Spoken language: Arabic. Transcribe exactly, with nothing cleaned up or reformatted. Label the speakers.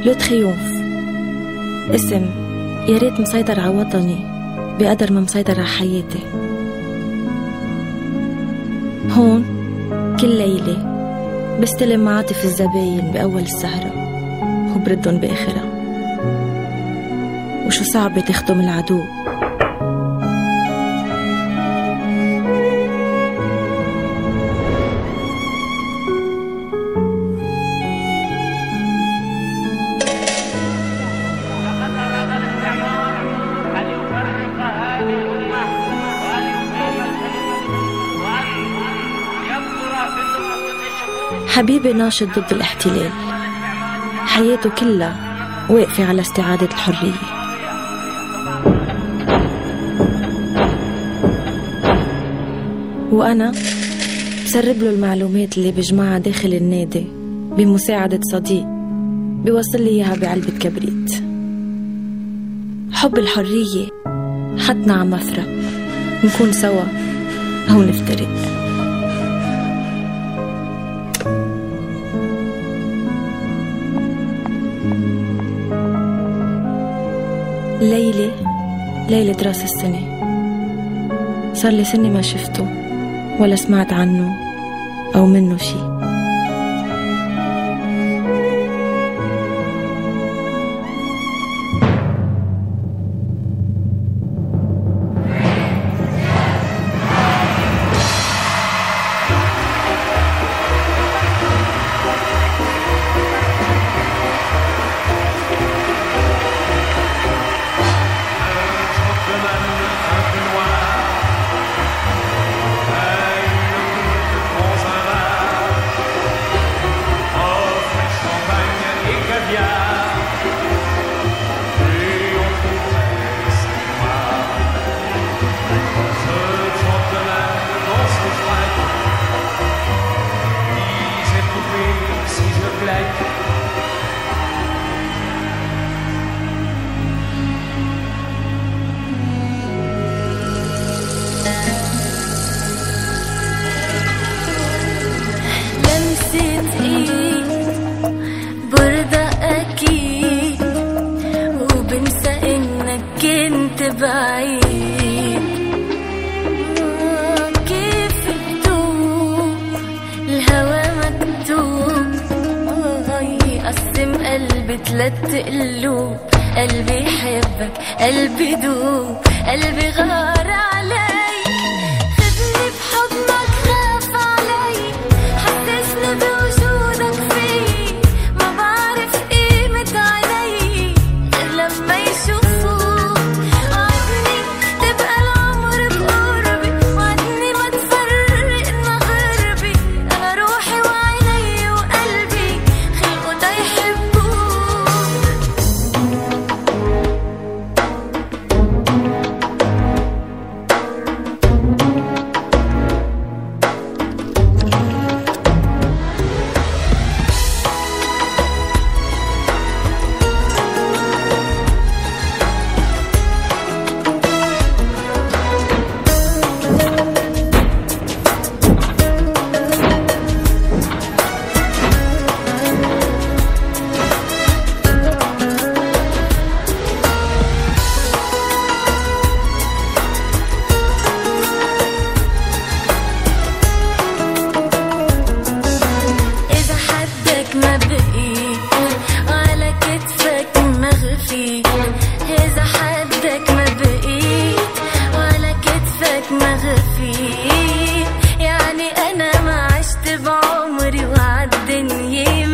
Speaker 1: لو تريومف، اسم ياريت مسيطر على وطني بقدر ما مسيطر على حياتي. هون كل ليلة بستلم معاطف الزباين بأول السهرة وبردن بآخرها، وشو صعبة تخدم العدو. حبيبي ناشط ضد الاحتلال، حياته كلها واقفة على استعادة الحرية. وأنا بسرب له المعلومات اللي بجمعها داخل النادي بمساعدة صديق بيوصل لي إياها بعلبة كبريت. حب الحرية حتنا على مفرق، نكون سوا أو نفترق. ليلة ليلة راس السنة، صار لي سنة ما شفته ولا سمعت عنه أو منه شي.
Speaker 2: بعيد كيف بتوب الهوى مكتوب يقسم قلبي تلات قلوب. قلبي يحبك قلبي دوب قلبي غار عليك. خدني بحضنك خاف علي حسسني بوجودك في ما بعرف قيمة عيني غير لما يشوفوك. إذا حدك ما بقيت ولا كتفك ما غفيت يعني أنا ما عشت بعمري وعالدنيا